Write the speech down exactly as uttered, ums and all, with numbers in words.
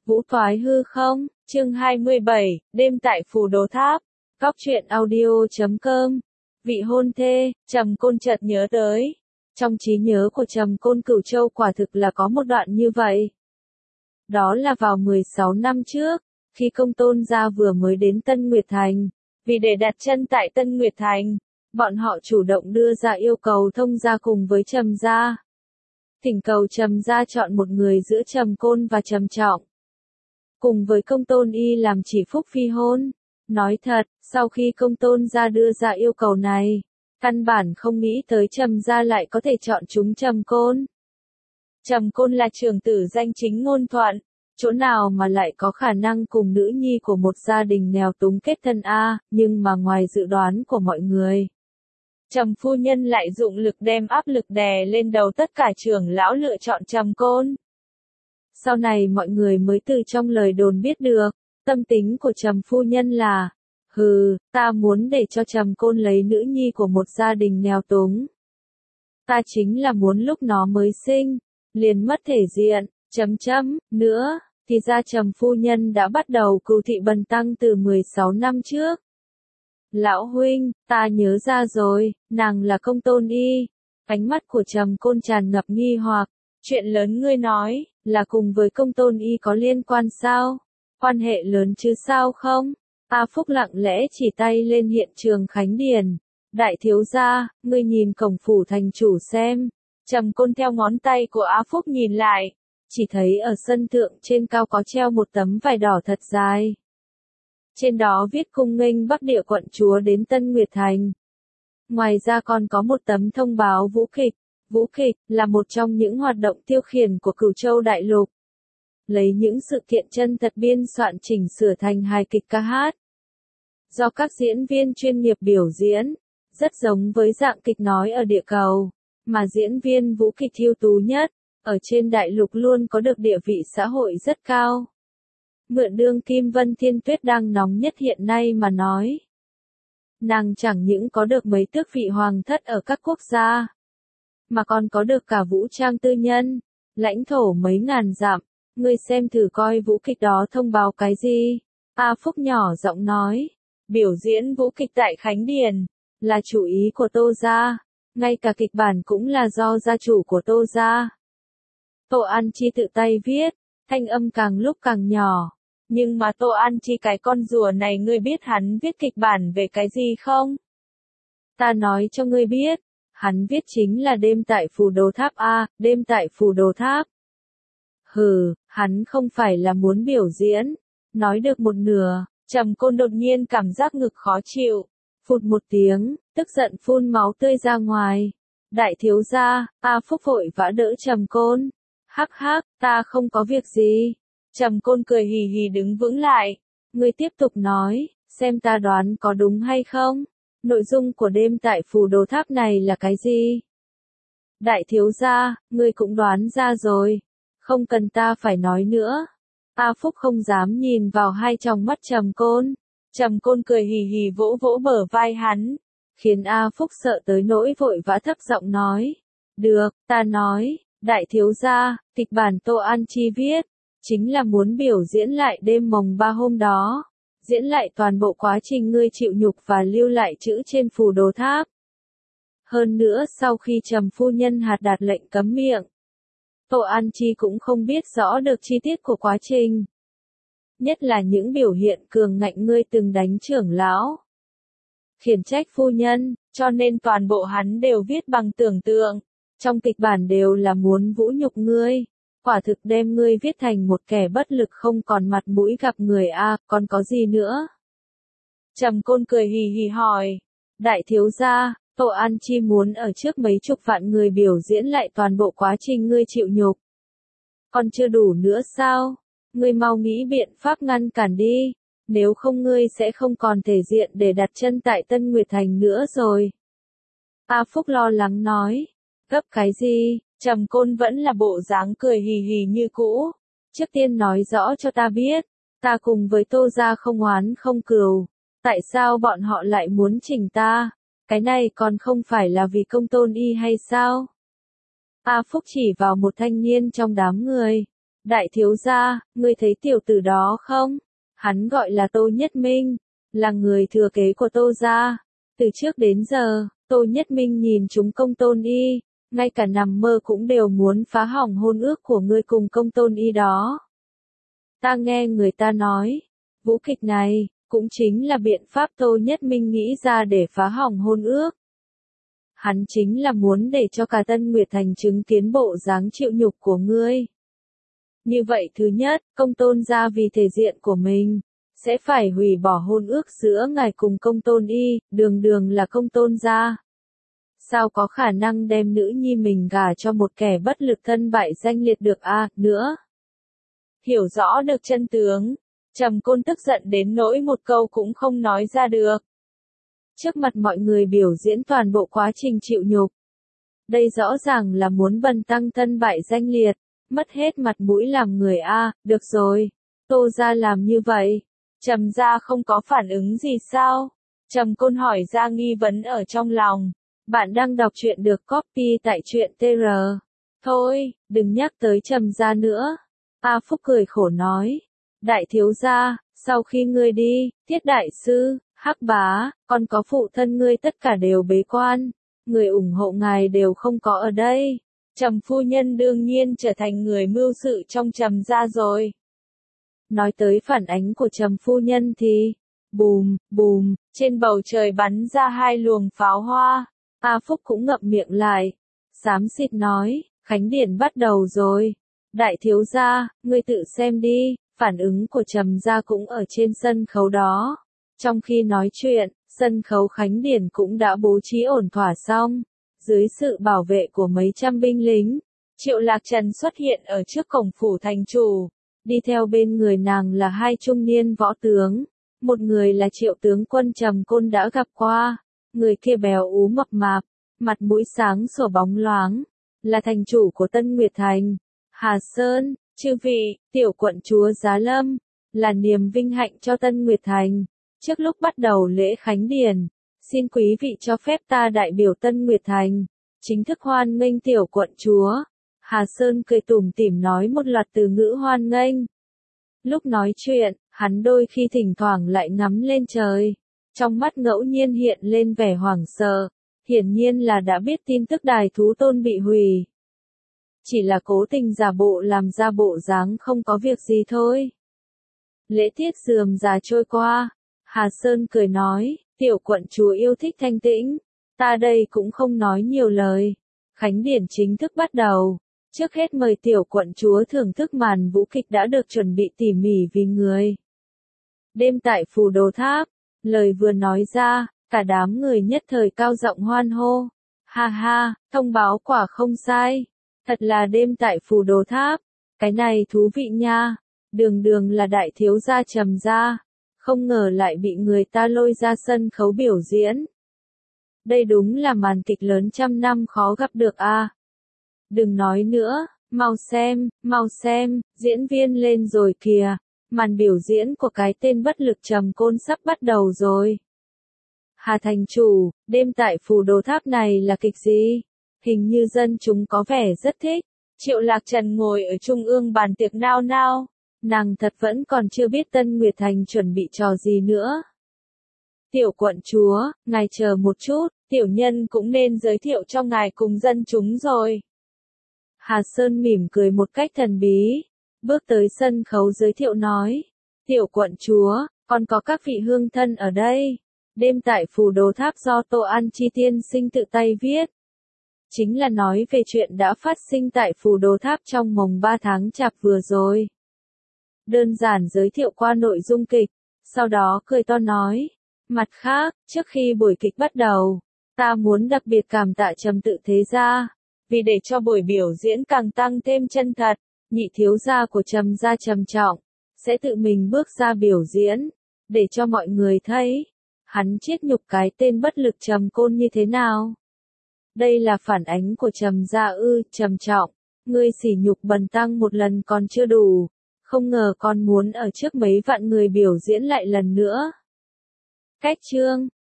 Vũ Toái Hư Không, chương hai mươi bảy, đêm tại Phù Đồ Tháp. Góc truyện audio chấm com. Vị hôn thê, Trầm Côn chợt nhớ tới. Trong trí nhớ của Trầm Côn Cửu Châu quả thực là có một đoạn như vậy. Đó là vào mười sáu năm trước, khi Công Tôn gia vừa mới đến Tân Nguyệt Thành. Vì để đặt chân tại Tân Nguyệt Thành, bọn họ chủ động đưa ra yêu cầu thông gia cùng với Trầm gia. Thỉnh cầu Trầm gia chọn một người giữa Trầm Côn và Trầm Trọng. Cùng với Công Tôn y làm chỉ phúc phi hôn. Nói thật, sau khi Công Tôn gia đưa ra yêu cầu này, căn bản không nghĩ tới Trầm gia lại có thể chọn chúng Trầm Côn. Trầm Côn là trưởng tử danh chính ngôn thuận, chỗ nào mà lại có khả năng cùng nữ nhi của một gia đình nghèo túng kết thân a, nhưng mà ngoài dự đoán của mọi người, Trầm phu nhân lại dụng lực đem áp lực đè lên đầu tất cả trưởng lão lựa chọn Trầm Côn. Sau này mọi người mới từ trong lời đồn biết được, tâm tính của Trầm phu nhân là, hừ, ta muốn để cho Trầm Côn lấy nữ nhi của một gia đình nghèo túng. Ta chính là muốn lúc nó mới sinh, liền mất thể diện, chấm chấm, nữa, thì ra Trầm phu nhân đã bắt đầu cừu thị Bần Tăng từ mười sáu năm trước. Lão huynh, ta nhớ ra rồi, nàng là Công Tôn y. Ánh mắt của Trầm Côn tràn ngập nghi hoặc, chuyện lớn ngươi nói, là cùng với Công Tôn y có liên quan sao? Quan hệ lớn chứ sao không? A Phúc lặng lẽ chỉ tay lên hiện trường Khánh Điền. Đại thiếu gia, ngươi nhìn cổng phủ thành chủ xem. Trầm Côn theo ngón tay của A Phúc nhìn lại, chỉ thấy ở sân thượng trên cao có treo một tấm vải đỏ thật dài. Trên đó viết cung nghênh Bắc Địa quận chúa đến Tân Nguyệt Thành. Ngoài ra còn có một tấm thông báo vũ kịch. Vũ kịch là một trong những hoạt động tiêu khiển của Cửu Châu Đại Lục. Lấy những sự kiện chân thật biên soạn chỉnh sửa thành hài kịch ca hát. Do các diễn viên chuyên nghiệp biểu diễn, rất giống với dạng kịch nói ở địa cầu, mà diễn viên vũ kịch ưu tú nhất, ở trên đại lục luôn có được địa vị xã hội rất cao. Mượn đương kim Vân Thiên Tuyết đang nóng nhất hiện nay mà nói. Nàng chẳng những có được mấy tước vị hoàng thất ở các quốc gia, mà còn có được cả vũ trang tư nhân, lãnh thổ mấy ngàn dặm. Ngươi xem thử coi vũ kịch đó thông báo cái gì. A Phúc nhỏ giọng nói, biểu diễn vũ kịch tại Khánh Điền, là chủ ý của Tô gia, ngay cả kịch bản cũng là do gia chủ của Tô gia. Tô An Chi tự tay viết, thanh âm càng lúc càng nhỏ. Nhưng mà Tô An Chi cái con rùa này ngươi biết hắn viết kịch bản về cái gì không? Ta nói cho ngươi biết, hắn viết chính là đêm tại Phù Đồ Tháp a, đêm tại Phù Đồ Tháp. Hừ, hắn không phải là muốn biểu diễn. Nói được một nửa, Trầm Côn đột nhiên cảm giác ngực khó chịu. Phụt một tiếng, tức giận phun máu tươi ra ngoài. Đại thiếu gia, A Phúc vội vã đỡ Trầm Côn. Hắc hắc, ta không có việc gì. Trầm Côn cười hì hì đứng vững lại. Ngươi tiếp tục nói, xem ta đoán có đúng hay không. Nội dung của đêm tại Phù Đồ Tháp này là cái gì? Đại thiếu gia, ngươi cũng đoán ra rồi. Không cần ta phải nói nữa. A Phúc không dám nhìn vào hai tròng mắt Trầm Côn. Trầm Côn cười hì hì vỗ vỗ bờ vai hắn, khiến A Phúc sợ tới nỗi vội vã thấp giọng nói. Được, ta nói, đại thiếu gia, kịch bản Tô An Chi viết, chính là muốn biểu diễn lại đêm mồng ba hôm đó. Diễn lại toàn bộ quá trình ngươi chịu nhục và lưu lại chữ trên Phù Đồ Tháp. Hơn nữa sau khi Trầm phu nhân hạt đạt lệnh cấm miệng, Tô An Chi cũng không biết rõ được chi tiết của quá trình. Nhất là những biểu hiện cường ngạnh ngươi từng đánh trưởng lão. Khiển trách phu nhân, cho nên toàn bộ hắn đều viết bằng tưởng tượng. Trong kịch bản đều là muốn vũ nhục ngươi. Quả thực đem ngươi viết thành một kẻ bất lực không còn mặt mũi gặp người a, à, còn có gì nữa? Trầm Côn cười hì hì hỏi. Đại thiếu gia, Tô An Chi muốn ở trước mấy chục vạn người biểu diễn lại toàn bộ quá trình ngươi chịu nhục. Còn chưa đủ nữa sao? Ngươi mau nghĩ biện pháp ngăn cản đi. Nếu không ngươi sẽ không còn thể diện để đặt chân tại Tân Nguyệt Thành nữa rồi. A Phúc lo lắng nói. Gấp cái gì? Trầm Côn vẫn là bộ dáng cười hì hì như cũ. Trước tiên nói rõ cho ta biết. Ta cùng với Tô gia không oán không cừu. Tại sao bọn họ lại muốn chỉnh ta? Cái này còn không phải là vì Công Tôn y hay sao? A Phúc chỉ vào một thanh niên trong đám người. Đại thiếu gia, ngươi thấy tiểu tử đó không? Hắn gọi là Tô Nhất Minh, là người thừa kế của Tô gia. Từ trước đến giờ, Tô Nhất Minh nhìn chúng Công Tôn Y, ngay cả nằm mơ cũng đều muốn phá hỏng hôn ước của ngươi cùng Công Tôn Y đó. Ta nghe người ta nói, vũ kịch này, cũng chính là biện pháp Tô Nhất Minh nghĩ ra để phá hỏng hôn ước. Hắn chính là muốn để cho cả Tân Nguyệt Thành chứng kiến bộ dáng chịu nhục của ngươi. Như vậy thứ nhất, Công Tôn gia vì thể diện của mình, sẽ phải hủy bỏ hôn ước giữa ngài cùng Công Tôn Y, đường đường là Công Tôn gia. Sao có khả năng đem nữ nhi mình gả cho một kẻ bất lực thân bại danh liệt được a à, nữa. Hiểu rõ được chân tướng, Trầm Côn tức giận đến nỗi một câu cũng không nói ra được. Trước mặt mọi người biểu diễn toàn bộ quá trình chịu nhục. Đây rõ ràng là muốn bần tăng thân bại danh liệt, mất hết mặt mũi làm người a, à, được rồi. Tô gia làm như vậy, Trầm gia không có phản ứng gì sao? Trầm Côn hỏi ra nghi vấn ở trong lòng. Bạn đang đọc truyện được copy tại truyện tê rờ. Thôi, đừng nhắc tới Trầm gia nữa. A Phúc cười khổ nói. Đại thiếu gia, sau khi ngươi đi, Tiết đại sư, Hắc bá, còn có phụ thân ngươi tất cả đều bế quan. Người ủng hộ ngài đều không có ở đây. Trầm phu nhân đương nhiên trở thành người mưu sự trong Trầm gia rồi. Nói tới phản ánh của Trầm phu nhân thì, bùm, bùm, trên bầu trời bắn ra hai luồng pháo hoa. A Phúc cũng ngậm miệng lại, xám xịt nói, khánh điển bắt đầu rồi. Đại thiếu gia, ngươi tự xem đi, phản ứng của Trầm gia cũng ở trên sân khấu đó. Trong khi nói chuyện, sân khấu khánh điển cũng đã bố trí ổn thỏa xong. Dưới sự bảo vệ của mấy trăm binh lính, Triệu Lạc Trần xuất hiện ở trước cổng phủ thành chủ. Đi theo bên người nàng là hai trung niên võ tướng. Một người là Triệu tướng quân Trầm Côn đã gặp qua. Người kia béo ú mập mạp, mặt mũi sáng sủa bóng loáng, là thành chủ của Tân Nguyệt Thành, Hà Sơn. Chư vị, tiểu quận chúa Giá Lâm, là niềm vinh hạnh cho Tân Nguyệt Thành. Trước lúc bắt đầu lễ khánh điển, xin quý vị cho phép ta đại biểu Tân Nguyệt Thành, chính thức hoan nghênh tiểu quận chúa. Hà Sơn cười tủm tỉm nói một loạt từ ngữ hoan nghênh. Lúc nói chuyện, hắn đôi khi thỉnh thoảng lại ngắm lên trời. Trong mắt ngẫu nhiên hiện lên vẻ hoảng sợ, hiển nhiên là đã biết tin tức đài thú tôn bị hủy. Chỉ là cố tình giả bộ làm ra bộ dáng không có việc gì thôi. Lễ tiết rườm rà trôi qua, Hà Sơn cười nói, tiểu quận chúa yêu thích thanh tĩnh, ta đây cũng không nói nhiều lời. Khánh điển chính thức bắt đầu, trước hết mời tiểu quận chúa thưởng thức màn vũ kịch đã được chuẩn bị tỉ mỉ vì người. Đêm tại Phù Đồ Tháp. Lời vừa nói ra, cả đám người nhất thời cao giọng hoan hô. Ha ha, thông báo quả không sai. Thật là đêm tại Phù Đồ Tháp. Cái này thú vị nha. Đường đường là đại thiếu gia Trầm gia. Không ngờ lại bị người ta lôi ra sân khấu biểu diễn. Đây đúng là màn kịch lớn trăm năm khó gặp được a. À. Đừng nói nữa, mau xem, mau xem, diễn viên lên rồi kìa. Màn biểu diễn của cái tên bất lực Trầm Côn sắp bắt đầu rồi. Hà thành chủ, đêm tại Phù Đồ Tháp này là kịch gì? Hình như dân chúng có vẻ rất thích. Triệu Lạc Trần ngồi ở trung ương bàn tiệc nao nao. Nàng thật vẫn còn chưa biết Tân Nguyệt Thành chuẩn bị trò gì nữa. Tiểu quận chúa, ngài chờ một chút, tiểu nhân cũng nên giới thiệu cho ngài cùng dân chúng rồi. Hà Sơn mỉm cười một cách thần bí. Bước tới sân khấu giới thiệu nói, tiểu quận chúa, còn có các vị hương thân ở đây. Đêm tại Phù Đồ Tháp do Tô An Chi tiên sinh tự tay viết. Chính là nói về chuyện đã phát sinh tại Phù Đồ Tháp trong mồng ba tháng Chạp vừa rồi. Đơn giản giới thiệu qua nội dung kịch, sau đó cười to nói, mặt khác, trước khi buổi kịch bắt đầu, ta muốn đặc biệt cảm tạ Trầm tự thế gia, vì để cho buổi biểu diễn càng tăng thêm chân thật. Nhị thiếu gia của Trầm gia Trầm Trọng, sẽ tự mình bước ra biểu diễn, để cho mọi người thấy, hắn chết nhục cái tên bất lực Trầm Côn như thế nào. Đây là phản ánh của Trầm gia ư, Trầm Trọng, ngươi sỉ nhục bần tăng một lần còn chưa đủ, không ngờ còn muốn ở trước mấy vạn người biểu diễn lại lần nữa. Cách chương